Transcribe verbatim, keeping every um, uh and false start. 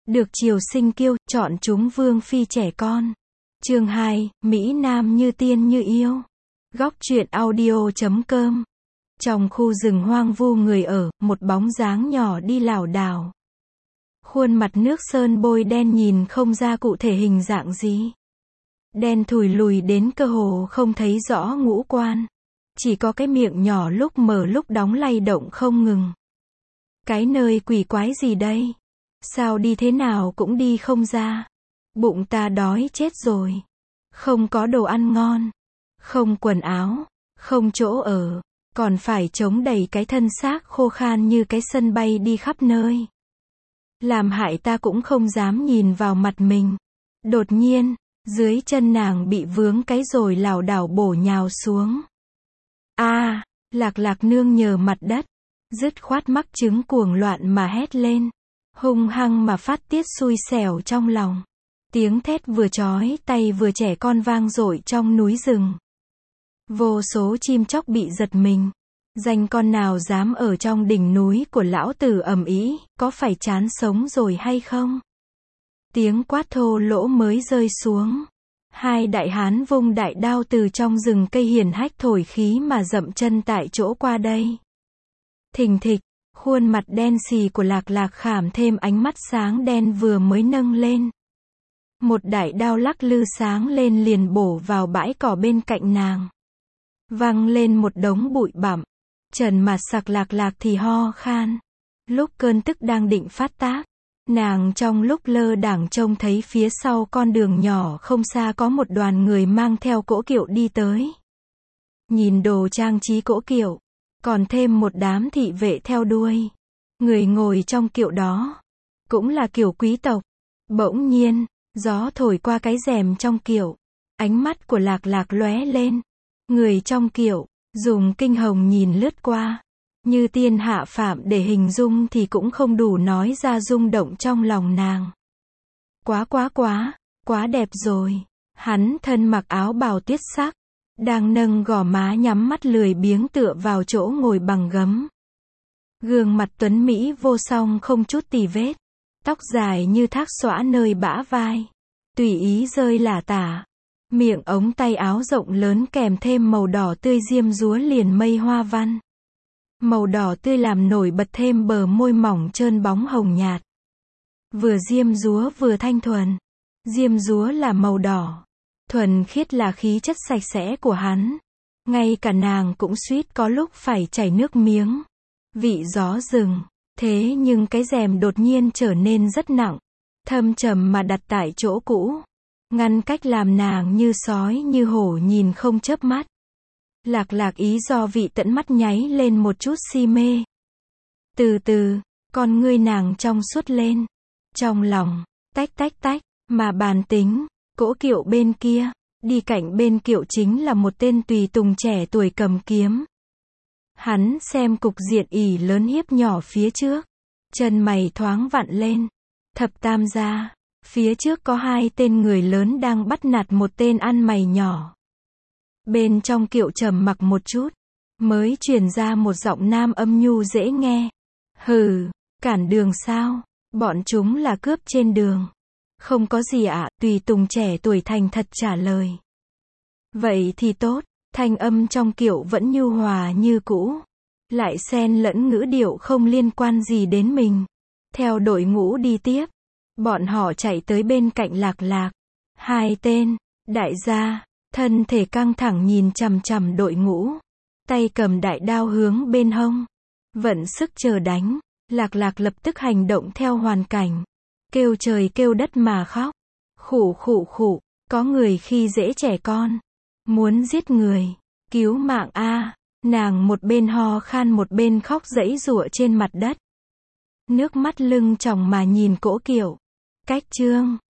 được triều sinh kiêu, chọn chúng vương phi trẻ con. Chương hai, Mỹ Nam như tiên như yêu. Góc truyện audio chấm com. Trong khu rừng hoang vu người ở, một bóng dáng nhỏ đi lảo đảo. Khuôn mặt nước sơn bôi đen nhìn không ra cụ thể hình dạng gì. Đen thùi lùi đến cơ hồ không thấy rõ ngũ quan. Chỉ có cái miệng nhỏ lúc mở lúc đóng lay động không ngừng. Cái nơi quỷ quái gì đây? Sao đi thế nào cũng đi không ra? Bụng ta đói chết rồi. Không có đồ ăn ngon. Không quần áo. Không chỗ ở. Còn phải chống đầy cái thân xác khô khan như cái sân bay đi khắp nơi. Làm hại ta cũng không dám nhìn vào mặt mình. Đột nhiên, dưới chân nàng bị vướng cái rồi lảo đảo bổ nhào xuống. A, à, Lạc Lạc nương nhờ mặt đất, dứt khoát mắc chứng cuồng loạn mà hét lên, hung hăng mà phát tiết xui xẻo trong lòng. Tiếng thét vừa chói tai vừa trẻ con vang dội trong núi rừng. Vô số chim chóc bị giật mình. Danh con nào dám ở trong đỉnh núi của lão tử ầm ĩ, có phải chán sống rồi hay không? Tiếng quát thô lỗ mới rơi xuống. Hai đại hán vung đại đao từ trong rừng cây hiển hách thổi khí mà dậm chân tại chỗ qua đây. Thình thịch, khuôn mặt đen xì của Lạc Lạc khảm thêm ánh mắt sáng đen vừa mới nâng lên. Một đại đao lắc lư sáng lên liền bổ vào bãi cỏ bên cạnh nàng. Văng lên một đống bụi bặm. Trần mặt sặc Lạc Lạc thì ho khan. Lúc cơn tức đang định phát tác, nàng trong lúc lơ đãng trông thấy phía sau con đường nhỏ không xa có một đoàn người mang theo cỗ kiệu đi tới. Nhìn đồ trang trí cỗ kiệu, còn thêm một đám thị vệ theo đuôi. Người ngồi trong kiệu đó, cũng là kiểu quý tộc. Bỗng nhiên, gió thổi qua cái rèm trong kiệu. Ánh mắt của Lạc Lạc lóe lên. Người trong kiệu, dùng kinh hồng nhìn lướt qua. Như tiên hạ phàm để hình dung thì cũng không đủ nói ra rung động trong lòng nàng. Quá quá quá, quá đẹp rồi. Hắn thân mặc áo bào tuyết sắc, đang nâng gò má nhắm mắt lười biếng tựa vào chỗ ngồi bằng gấm. Gương mặt tuấn mỹ vô song không chút tì vết. Tóc dài như thác xõa nơi bã vai. Tùy ý rơi lả tả. Miệng ống tay áo rộng lớn kèm thêm màu đỏ tươi diêm dúa liền mây hoa văn. Màu đỏ tươi làm nổi bật thêm bờ môi mỏng trơn bóng hồng nhạt. Vừa diêm dúa vừa thanh thuần. Diêm dúa là màu đỏ. Thuần khiết là khí chất sạch sẽ của hắn. Ngay cả nàng cũng suýt có lúc phải chảy nước miếng. Vị gió rừng. Thế nhưng cái rèm đột nhiên trở nên rất nặng. Thâm trầm mà đặt tại chỗ cũ. Ngăn cách làm nàng như sói như hổ nhìn không chớp mắt. Lạc Lạc ý do vị tận mắt nháy lên một chút si mê. Từ từ, con ngươi nàng trong suốt lên. Trong lòng, tách tách tách, mà bàn tính, cỗ kiệu bên kia, đi cạnh bên kiệu chính là một tên tùy tùng trẻ tuổi cầm kiếm. Hắn xem cục diện ỉ lớn hiếp nhỏ phía trước. Chân mày thoáng vặn lên. Thập tam gia. Phía trước có hai tên người lớn đang bắt nạt một tên ăn mày nhỏ. Bên trong kiệu trầm mặc một chút, mới truyền ra một giọng nam âm nhu dễ nghe. Hừ, cản đường sao? Bọn chúng là cướp trên đường. Không có gì ạ, tùy tùng trẻ tuổi thành thật trả lời. Vậy thì tốt, thanh âm trong kiệu vẫn nhu hòa như cũ. Lại xen lẫn ngữ điệu không liên quan gì đến mình. Theo đội ngũ đi tiếp. Bọn họ chạy tới bên cạnh Lạc Lạc. Hai tên, đại gia, thân thể căng thẳng nhìn chằm chằm đội ngũ. Tay cầm đại đao hướng bên hông. Vận sức chờ đánh. Lạc Lạc lập tức hành động theo hoàn cảnh. Kêu trời kêu đất mà khóc. Khụ khụ khụ, có người khi dễ trẻ con. Muốn giết người. Cứu mạng a. Nàng một bên ho khan một bên khóc giãy giụa trên mặt đất. Nước mắt lưng tròng mà nhìn cỗ kiệu. Cách chương